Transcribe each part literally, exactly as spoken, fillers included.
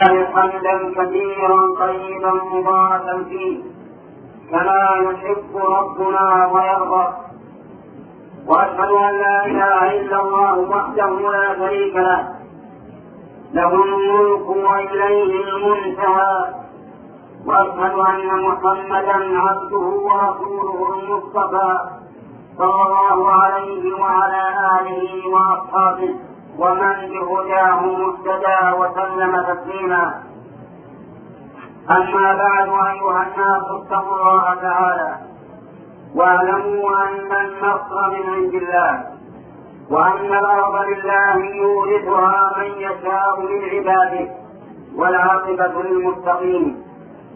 حمدا كثيرا طيبا مباركا فيه كما يحب ربنا ويرضى. واشهد ان لا اله الا الله وحده لا شريك له، له الملك واليه المنتهى. واشهد ان محمدا عبده ورسوله المصطفى صلى الله عليه وعلى اله واصحابه ومن بهداه مهتدى وسلم تسليما. أما بعد، أيها الناس اتقوا الله تعالى واعلموا أن النصر من عند الله، وأن الأرض لله يورثها من يشاء من عباده، والعاقبة للمتقين.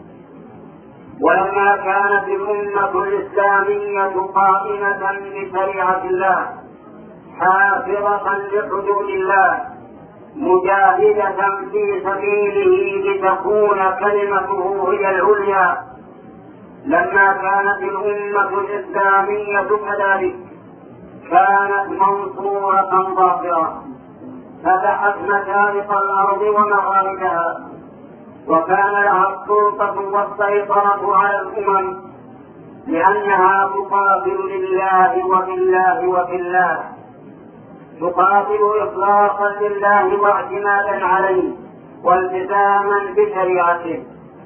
ولما كانت الأمة الإسلامية قائمة بشريعة الله حافظة لحدود الله مجاهدة في سبيله لتكون كلمته هي العليا، لما كانت الأمة الإسلامية كذلك كانت منصورة ظاهرة، فتحت مشارق الأرض ومغاربها، وكان لها السلطة والسيطرة على الأمم، لأنها تقاتل لله وفي الله وفي الله، تقاتل إخلاصا لله واعتمادا عليه والتزاما بشريعته.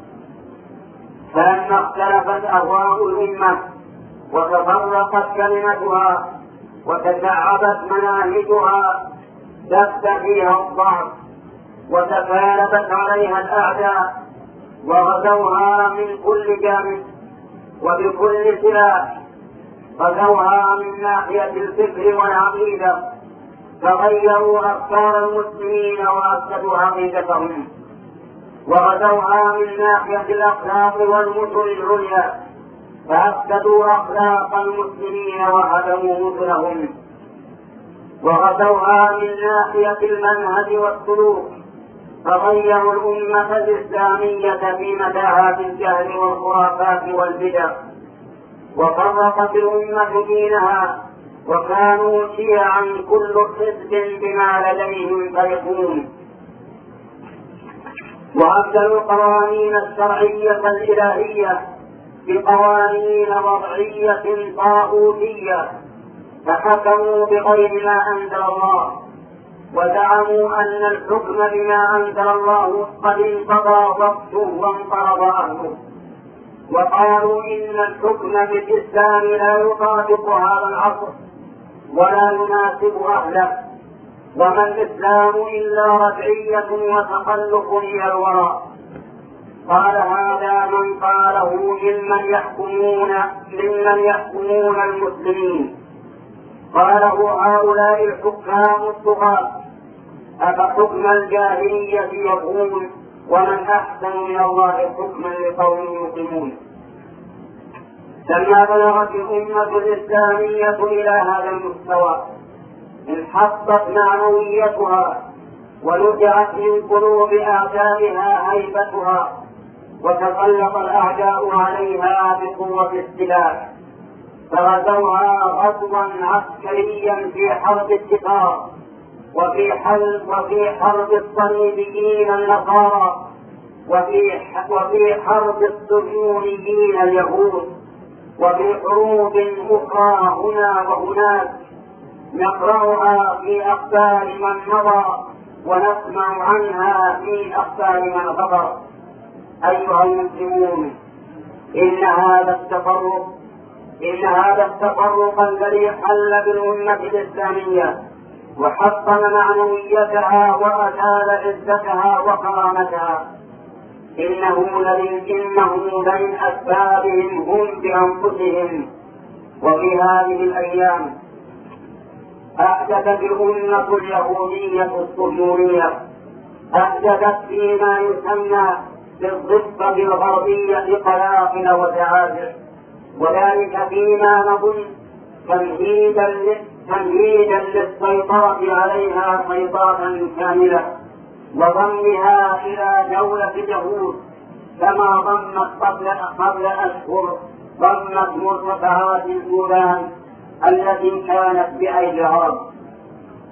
فلما اختلفت أهواء الأمة وتفرقت كلمتها وتشعبت مناهجها دس فيها الضعف وتكالبت عليها الأعداء وغزوها من كل جانب وبكل سلاح. غزوها من ناحية الفكر والعقيدة، فغيروا أفكار المسلمين وأفسدوا عقيدتهم، وغزوها من ناحية الأخلاق والمثل العليا، فأفسدوا أخلاق المسلمين وهدموا مثلهم، وغزوها من ناحية المنهج والسلوك، فغيروا الأمة الإسلامية في متاهات الجهل والخرافات والبدع، وفرقت الأمة دينها، وكانوا شيعا كل حزب بما لديهم فرحون. وأبدلوا القوانين الشرعية الإلهية بقوانين وضعية طاغوتية، فحكموا بغير ما أنزل الله، وزعموا أن الحكم بما أنزل الله قد انقضى وقته وانقرض أهله، وقالوا إن الحكم بالإسلام لا يطابق هذا العصر ولا يناسب أهله، وما الإسلام إلا رجعية وتخلق إلى الوراء. قال هذا من قاله ممن يحكمون ممن يحكمون المسلمين، قاله هؤلاء الحكام الطغاة، أفحكم الجاهلية يبغون ومن أحسن من الله حكما لقوم يوقنون. لما بلغت الأمة الإسلامية إلى هذا المستوى انحطت معنويتها ونزعت من قلوب أعدائها هيبتها، وتسلط الأعداء عليها بقوة السلاح، فغزوها غزوا عسكريا في حرب التتار، وفي حرب وفي حرب الصليبيين النصارى، وفي وفي حرب الصهيونيين اليهود، وفي حروب أخرى هنا وهناك نقرأها في أخبار من مضى ونسمع عنها في أخبار من غبر. أيها المسلمون، إن هذا التفرق إن هذا التفرق الذي حل بالأمة الإسلامية وحطم معنويتها وأزال عزتها وكرامتها إنه إنه من أسبابهم هم بأنفسهم. وفي هذه الأيام أحدثت الأمة اليهودية الصهيونية أحدثت فيما يسمى بالضفة الغربية قلاقل وتعازع، وذلك فيما نظن تمهيدا تمهيدا للسيطرة عليها سيطرة كاملة وضمها إلى دولة اليهود، كما ضمت قبل قبل أشهر ضمت مرتفعات الجولان التي كانت بأي جهاد.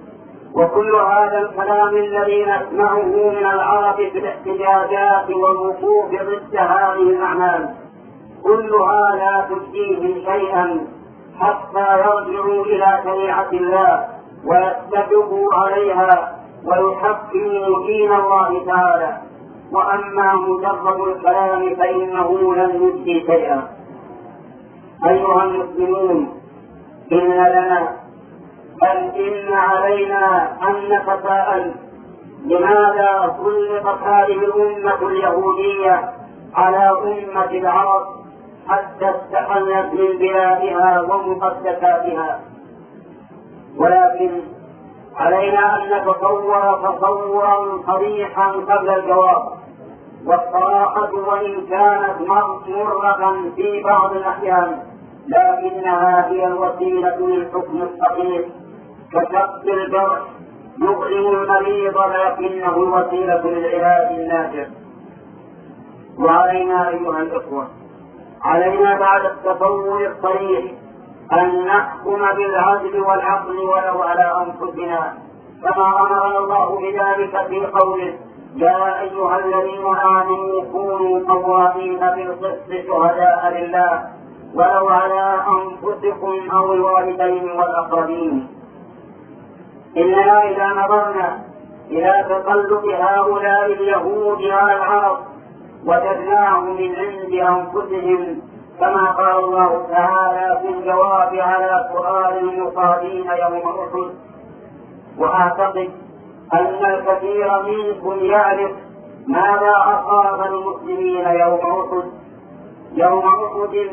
وكل هذا الكلام الذي نسمعه من العرب في الاحتجاجات والوقوف ضد هذه الأعمال كلها لا تجديهم شيئا حتى يرجعوا إلى شريعة الله ويتبعوا عليها ويحكموا دين الله تعالى. وأما مجرد الكلام فإنه لن يجدي شيئا. أيها المسلمون، إن لنا بل إن علينا أن نتساءل لماذا سلطت هذه الأمة اليهودية على أمة العرب حتى استحلت من بلادها ومقدساتها؟ ولكن علينا أن نتصور تصورا صريحا قبل الجواب. والصراحة وإن كانت مرة في بعض الأحيان لكنها هي الوسيلة للحكم الصحيح، كشق الجرح يؤلم المريض لكنه الوسيلة للعلاج النافع. وعلينا أيها الإخوة، علينا بعد التصور الصريح أن نحكم بالعدل والعقل ولو على أنفسنا، كما أمرنا الله بذلك في قوله: يا أيها الذين آمنوا كونوا قوامين بالقسط شهداء لله ولو على أنفسكم أو الوالدين والأقربين. إننا إذا نظرنا إلى تقلب هؤلاء اليهود على العرب وجدناهم من عند أنفسهم، كما قال الله تعالى في الجواب على سؤال المصابين يوم أحد. وأعتقد أن الكثير منكم يعرف ماذا أصاب المسلمين يوم أحد. يوم أحد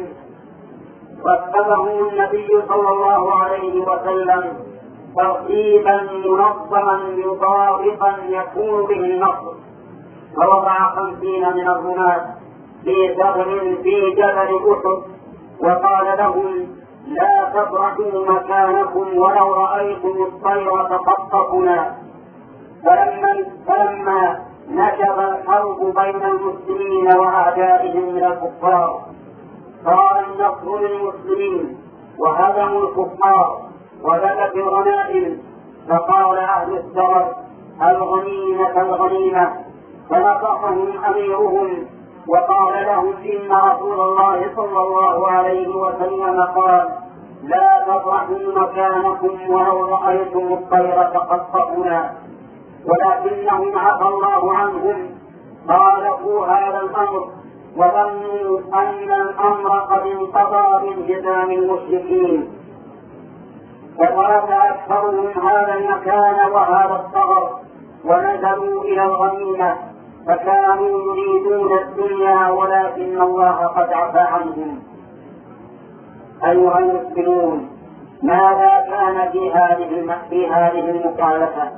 رتبه النبي صلى الله عليه وسلم ترتيبا منظما مطابقا يكون به النصر، فوضع خمسين من الرماة في ثغر في جبل أحد وقال لهم: لا تبرحوا مكانكم ولو رأيتم الطير تخطفنا. فلما, فلما نشب الحرب بين المسلمين وأعدائهم من الكفار صار النصر للمسلمين وهزموا الكفار وبدت الغنائم، فقال أهل الثغر: الغنيمة الغنيمة. فنصحهم أميرهم وقال لهم: إن رسول الله صلى الله عليه وسلم قال: لا تبرحوا مكانكم ولو رأيتم الطير تخطفنا. ولكنهم عفى الله عنهم خالفوا هذا الأمر وظنوا أن الأمر قد انقضى بانهزام المشركين، فترك أكثرهم هذا المكان وهذا الثغر ونزلوا إلى الغنيمة، فكانوا يريدون الدنيا ولكن الله قد عفى عنهم. أيها المسلمون، ماذا كان في هذه في هذه المخالفة؟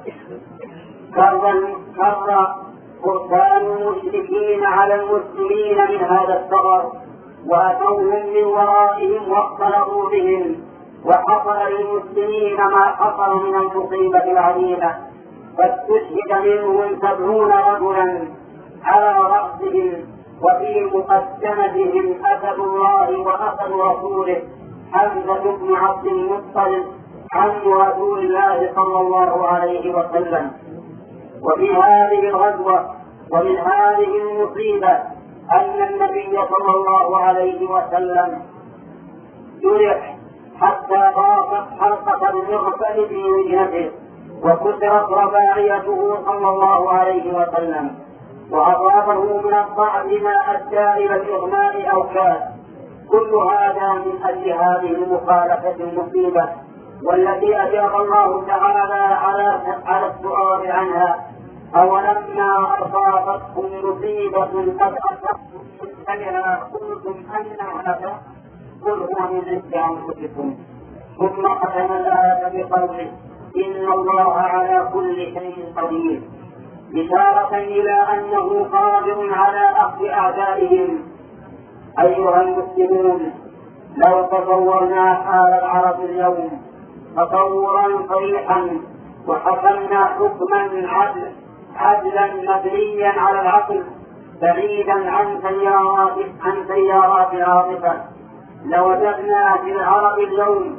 كر فرسان المشركين على المسلمين من هذا الثغر وأتوهم من ورائهم واختلطوا بهم، وحصل للمسلمين ما حصل من المصيبة العظيمة، فاستشهد منهم سبعون رجلا على رأسهم وفي مقدمتهم أسد الله وأسد رسوله حمزة بن عبد المطلب عم رسول الله صلى الله عليه وسلم. وفي هذه الغزوة ومن هذه المصيبة أن النبي صلى الله عليه وسلم جرح حتى ضاقت حلقة المغفل في وجهته وكسرت رباعيته صلى الله عليه وسلم، وأصابه من الضعف ما أدى إلى الإغماء أو كاد. كل هذا من أجل هذه المخالفة المصيبة والتي أجاب الله تعالى على على السؤال عنها: أولما أصابتكم مصيبة قد أصبتم مثلها قلتم أن هذا قل هو من عند أنفسكم. ثم ختم الآية بقوله: إن الله على كل شيء قدير، إشارة إلى أنه قادر على أخذ أعدائهم. أيها المسلمون، لو تصورنا حال العرب اليوم تصورا صريحا وحكمنا حكما عدل عدلا مبنيا على العقل بعيدا عن سيارات عن سيارات العاطفة، لوجدنا في العرب اليوم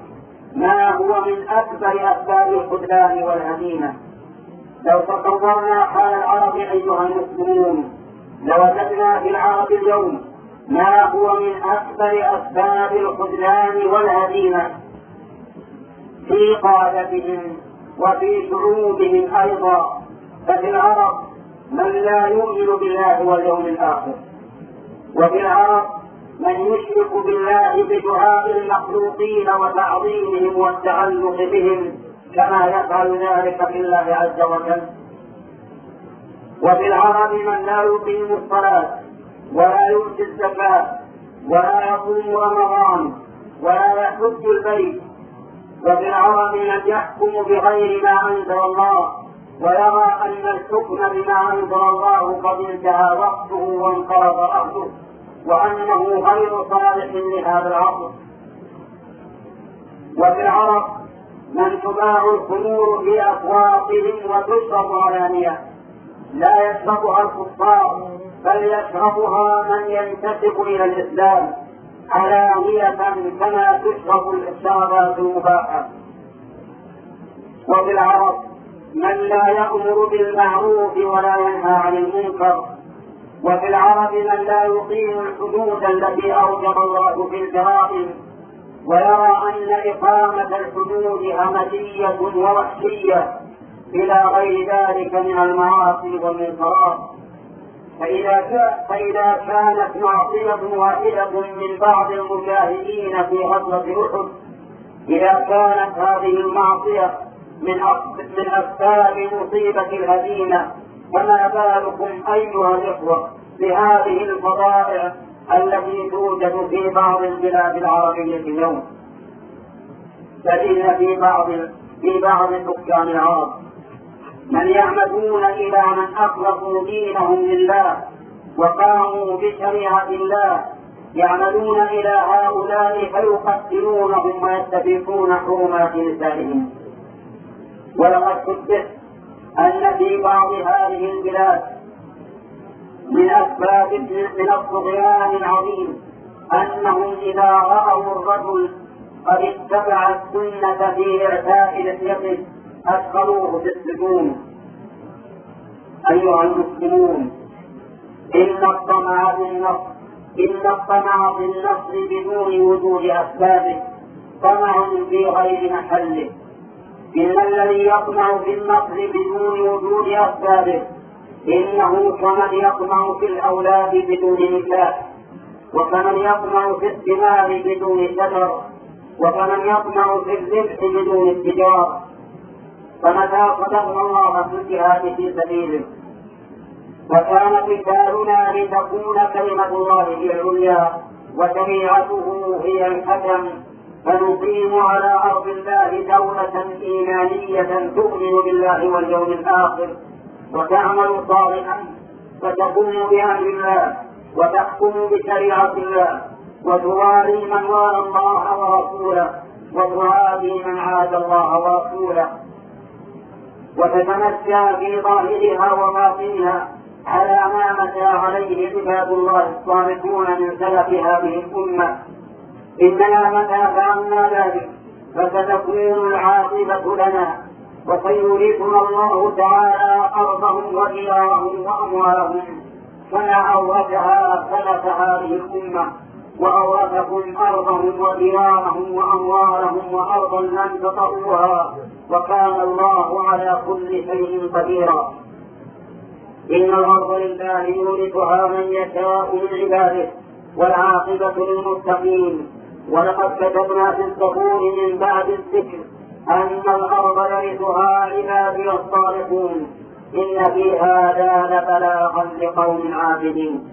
ما هو من أكبر أسباب الخذلان والهزيمة. لو تصورنا حال العرب أيها المسلمون لوجدنا في العرب اليوم ما هو من أكبر أسباب الخذلان والهزيمة في قادتهم وفي شعوبهم أيضا. ففي العرب من لا يؤمن بالله واليوم الآخر، وفي العرب من يشرك بالله بدعاء المخلوقين وتعظيمهم والتعلق بهم كما يفعل ذلك في الله عز وجل. وفي العرب من لا يقيم الصلاة ولا يؤتي الزكاة ولا يصوم رمضان ولا يحج البيت. وفي العرب من يحكم بغير ما أنزل الله ويرى أن الحكم بما أنزل الله قد انتهى وقته وانقرض أهله وأنه غير صالح لهذا العصر. وفي العرب من تباع الخمور في أسواقهم وتشرب علانية، لا يشربها الكفار بل يشربها من ينتسب إلى الإسلام علانية كما تشرب الشرابات المباحة. وفي العرب من لا يأمر بالمعروف ولا ينهى عن المنكر. وفي العرب من لا يقيم الحدود التي أوجب الله في الجرائم ويرى أن إقامة الحدود همجية ووحشية إلى غير ذلك من المعاصي والمنكرات. فإذا, فإذا كانت معصية واحدة من بعض المجاهدين في غزوة أحد، إذا كانت هذه المعصية من من أسباب مصيبة الهزيمة، فما بالكم أيها الإخوة بهذه الفظائع التي توجد في بعض البلاد العربية اليوم. فإن في بعض في بعض سكان العرب من يعمدون إلى من أخلصوا دينهم لله وقاموا بشريعة الله، يعمدون إلى هؤلاء فيقتلونهم ويستبيحون حرمات نسائهم. ولقد حدث أن في بعض هذه البلاد من أسباب من الطغيان العظيم أنهم إذا رأوا الرجل قد اتبع السنة في إعفاء لحيته أدخلوه في السجون. أيها المسلمون، إن الطمع في النصر إن الطمع في النصر بدون وجود أسبابه طمع في غير محله. إن الذي يطمع في النصر بدون وجود أسبابه إنه كمن يطمع في الأولاد بدون نكاح، وكمن يطمع في الثمار بدون شجر، وكمن يطمع في الربح بدون اتجار. فمتى صدقنا الله في الجهاد في سبيله وكان قتالنا لتكون كلمة الله هي العليا وشريعته هي الحكم، فنقيم على أرض الله دولة إيمانية تؤمن بالله واليوم الآخر وتعمل صالحا فتقوم بأمر الله وتحكم بشريعة الله وتوالي من والى الله ورسوله وتعادي من عاد الله ورسوله، وتتمشى في ظاهرها وباطنها على ما متى عليه عباد الله الصالحون من سلف هذه الأمة. إننا متى فعلنا ذلك فستكون العاقبة لنا، وسيورثنا الله تعالى أرضهم وديارهم وأموالهم كما أورثها سلف هذه الأمة، وأورثكم أرضهم وديارهم وأموالهم وأرضا لم تطئوها وكان الله على كل شيء قديرا. إن الأرض لله يورثها من يشاء من عباده والعاقبة للمتقين. ولقد كتبنا في الزبور من بعد الذكر أن الأرض يرثها عبادي الصالحون إن في هذا لبلاغا لقوم عابدين.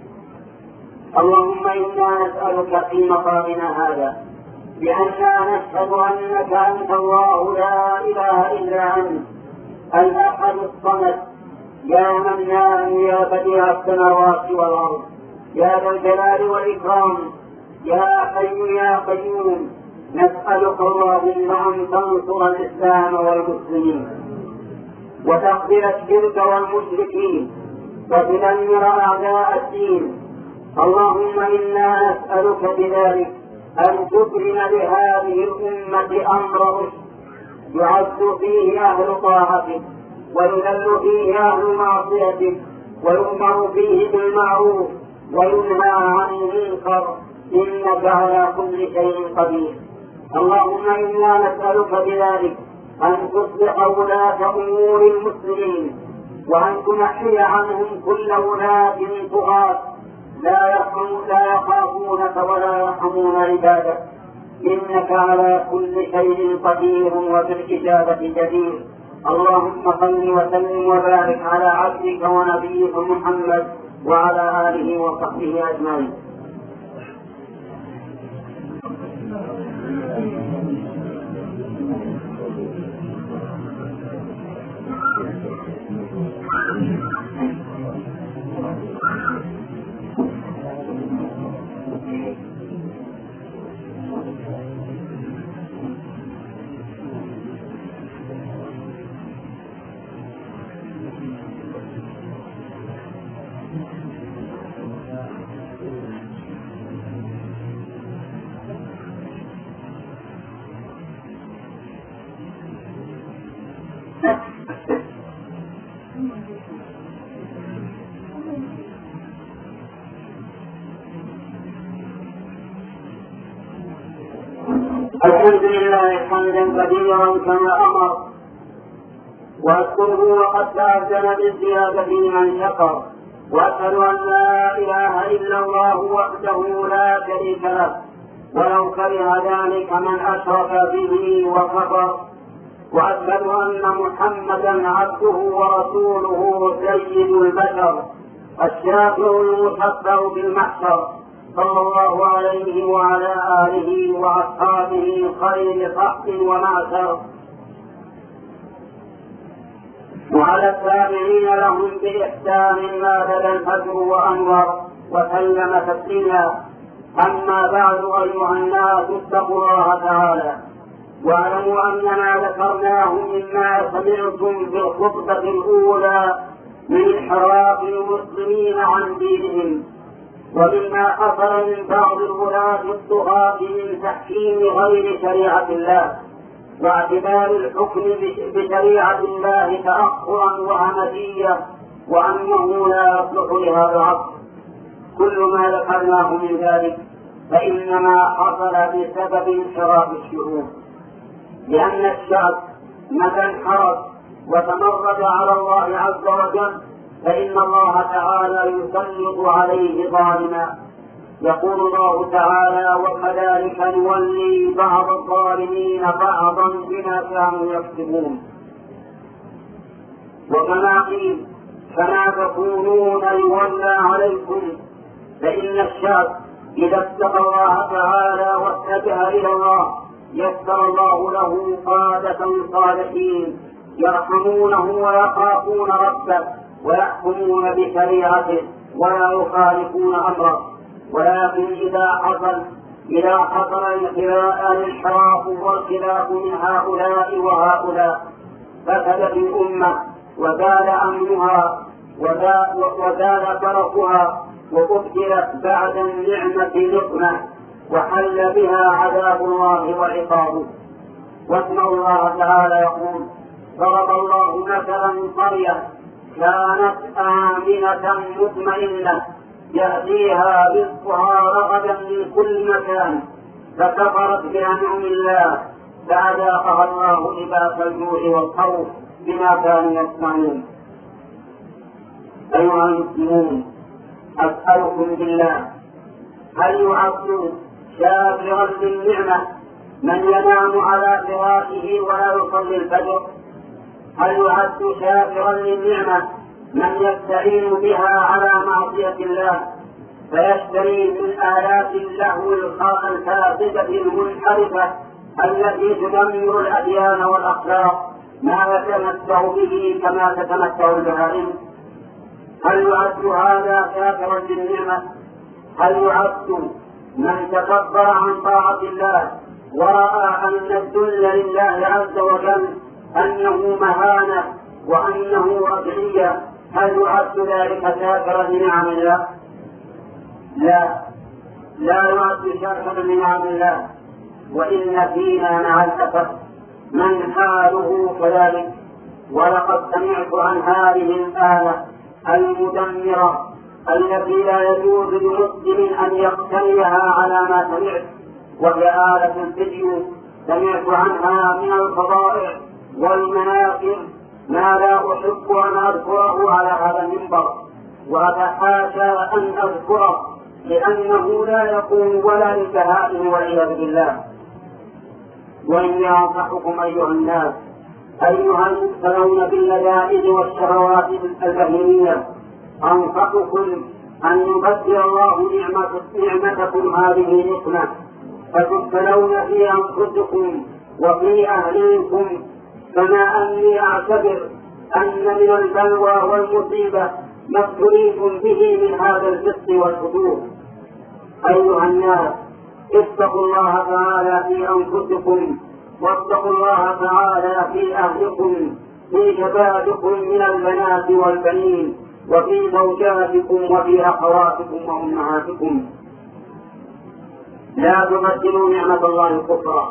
اللهم إنا نسألك في مقامنا هذا بأننا نشهد أنك أنت الله لا إله إلا أنت الأحد الصمد يا منان يا بديع السماوات والأرض يا ذا الجلال والإكرام يا حي يا قيوم. نسألك اللهم أن تنصر الإسلام والمسلمين وتقبل الشرك والمشركين وتدمر أعداء الدين. اللهم إنا نسألك بذلك أن تبرم لهذه الأمة أمر رشد يعز فيه أهل طاعته ويذل فيه أهل معصيته ويؤمر فيه بالمعروف وينهى عن المنكر، إنك على كل شيء قدير. اللهم إنا نسألك بذلك أن تصلح ولاة أمور المسلمين، وأن تنحي عنهم كل ولاة طغاة لا يخافونك ولا يرحمون عبادك، إنك على كل شيء قدير وبالإجابة جدير. اللهم صل وسلم وبارك على عبدك ونبيك محمد وعلى آله وصحبه أجمعين. الحمد لله حمدا كثيرا كما أمر، وأشكره وقد تأذن بالزيادة من شكر، وأشهد أن لا إله إلا الله وحده لا شريك له ولو كره ذلك من أشرك به وكفر، وأشهد أن محمدا عبده ورسوله سيد البشر الشافع المشفع بالمحشر، صلى الله عليه وعلى آله وأصحابه خير صحب ومعشر، وعلى التابعين لهم بإحسان ما بدا الفجر وأنور وسلم تسليما. أما بعد أيها الناس اتقوا الله تعالى واعلموا أن ما ذكرناه مما سمعتم في الخطبة الأولى من انحراف المسلمين عن دينهم، ومما حصل من بعض الولاة الطغاة من تحكيم غير شريعة الله واعتبار الحكم بشريعة الله تأخرا وهمجية، وأنه لا يصلح لهذا العصر. كل ما ذكرناه من ذلك فإنما حصل بسبب انحراف الشعوب، لأن الشعب متى انحرف وتمرد على الله عز وجل فإن الله تعالى يسلط عليه ظالما. يقول الله تعالى: وكذلك نولي بعض الظالمين بعضا بما كانوا يكسبون. وكما قيل: كما تكونون يولى عليكم. فإن الشعب إذا اتقى الله تعالى واتجه إلى الله يسر الله له قادة صالحين يرحمونه ويخافون ربه ويحكمون بشريعته ولا يخالفون أمره. ولكن إذا حصل إذا حصل الانحراف والخلاف من هؤلاء وهؤلاء فسدت الأمة وزال أمنها وزال بركها وأبدلت بعد النعمة نقمة وحل بها عذاب الله وعقابه. واسمع الله تعالى يقول: ضرب الله مثلا قرية كانت آمنة مطمئنة يأتيها رزقها رغدا من كل مكان فكفرت بأنعم الله فأذاقها الله لباس الجوع والخوف بما كانوا يصنعون. أيها المسلمون، أسألكم بالله: هل يعد شاكرا للنعمة من ينام على فراشه ولا يصلي الفجر؟ هل يعد شاكرا للنعمة من يستعين بها على معصية الله فيشتري من آلات اللهو الفاسدة المنحرفة التي تدمر الأديان والأخلاق ما يتمتع به كما تتمتع البهائم؟ هل يعد هذا شاكرا للنعمة؟ هل يعد من تكبر عن طاعة الله ورأى أن الذل لله عز وجل أنه مهانة وأنه أبعية، هل يعد ذلك شاكرا لنعم الله؟ لا، لا يعد شرحا من نعم الله، وإن فينا مع الأسف من حاله كذلك. ولقد سمعت عن هذه الآلة المدمرة التي لا يجوز لمسلم أن يقتنيها على ما سمعت، وهي آلة الفيديو. سمعت عنها من الفضائع والمناكب ما لا أحب أن أذكره على هذا المنبر، وأتحاشى أن أذكره لأنه لا يكون ولا للبهائم والعياذ بالله. وإني أنصحكم أيها الناس أيها المبتلون باللذائذ والشهوات البهيمية، أنصحكم أن يبدل الله نعمتكم هذه نقمة فتبتلون في أنفسكم وفي أهليكم، كما أني أعتبر أن من البلوى والمصيبة ما ابتليتم به من هذا الفسق والفجور. أيها الناس اتقوا الله تعالى في أنفسكم، واتقوا الله تعالى في أهلكم، في شبابكم من البنات والبنين، وفي زوجاتكم وفي أخواتكم وأمهاتكم. لا تبدلوا نعمة الله كفرا.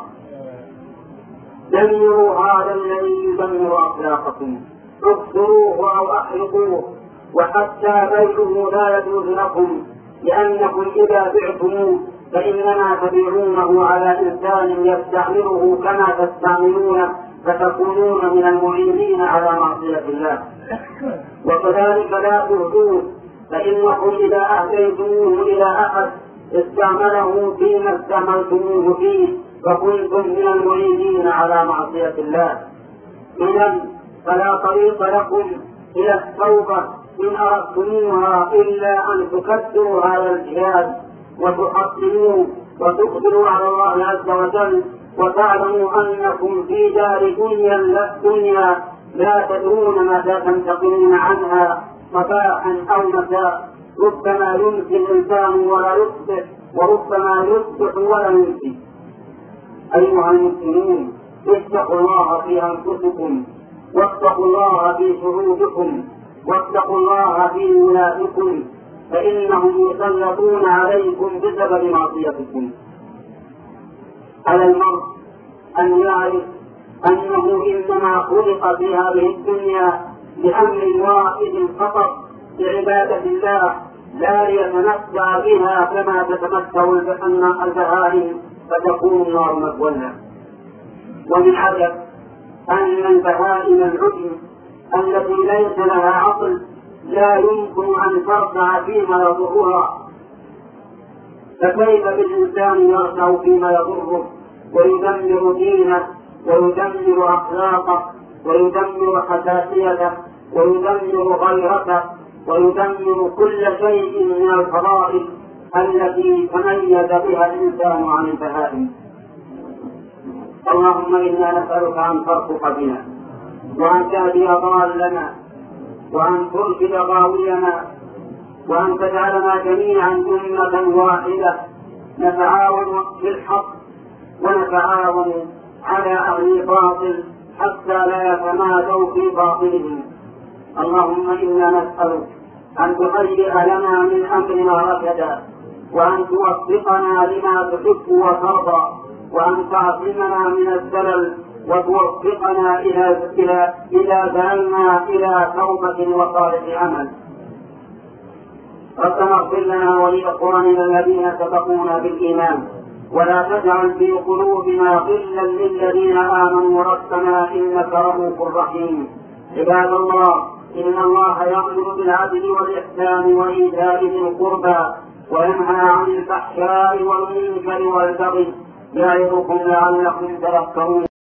دمروا هذا الذي يدمر أخلاقكم، اكسروه أو أحرقوه، وحتى بيعه لا يجوز لكم، لأنكم إذا بعتموه فإنما تبيعونه على إنسان يستعمله كما تستعملون، فتكونون من المعينين على معصية الله. وكذلك لا تهدوه، فإنكم إذا أهديتموه إلى أحد استعمله فيما استعملتموه فيه فكنتم من المعينين على معصية الله. إذن فلا طريق لكم إلى التوبة إن أردتموها إلا أن تكثروا هذا الجهاد وتحصنوه وتقبلوا على الله عز وجل، وتعلموا أنكم في دار دنيا لا تدرون متى تنتقلون عنها، صباحا أو مساء. ربما يمسي الإنسان ولا يصبح، وربما يصبح ولا يمسي. أيها المسلمون اتقوا الله في أنفسكم، واتقوا الله في شعوبكم، واتقوا الله في ولادكم، فإنهم يسلطون عليكم بسبب معصيتكم. على المرء أن يعرف أنه إنما خلق في هذه الدنيا بأمر واحد فقط، بعبادة الله، لا يتمتع بها كما تتمتع البهائم فتكون النار مثواها. ومن عجب أن البهائم العجم التي ليس لها عقل لا يمكن أن ترجع فيما يضرها، فكيف بالإنسان يرجع فيما يضره ويدمر دينه ويدمر أخلاقه ويدمر حساسيته ويدمر غيرته ويدمر كل شيء من الفضائل التي تميز بها الإنسان عن البهائم. اللهم إنا نسألك أن ترفق بنا، وأن تهدي ضالنا، وأن ترشد غاوينا، وأن تجعلنا جميعا أمة واحدة نتعاون في الحق ونتعاون على أهل الباطل حتى لا يتمادوا في باطلهم. اللهم إنا نسألك أن تهيئ لنا من أمرنا رشدا، وأن توفقنا لما تحب وترضى، وأن تعصمنا من الزلل، وتوفقنا إلى إلى إلى دعنا إلى توبة وصالح عمل. ربنا اغفر لنا ولإخواننا الذين سبقونا بالإيمان، ولا تجعل في قلوبنا غلا للذين آمنوا ربنا إنك رؤوف رحيم. عباد الله، إن الله يأمر بالعدل والإحسان وإيتاء ذي القربى وينهى عن الفحشاء والمنكر والبغي، يعظكم لعلكم تذكرون.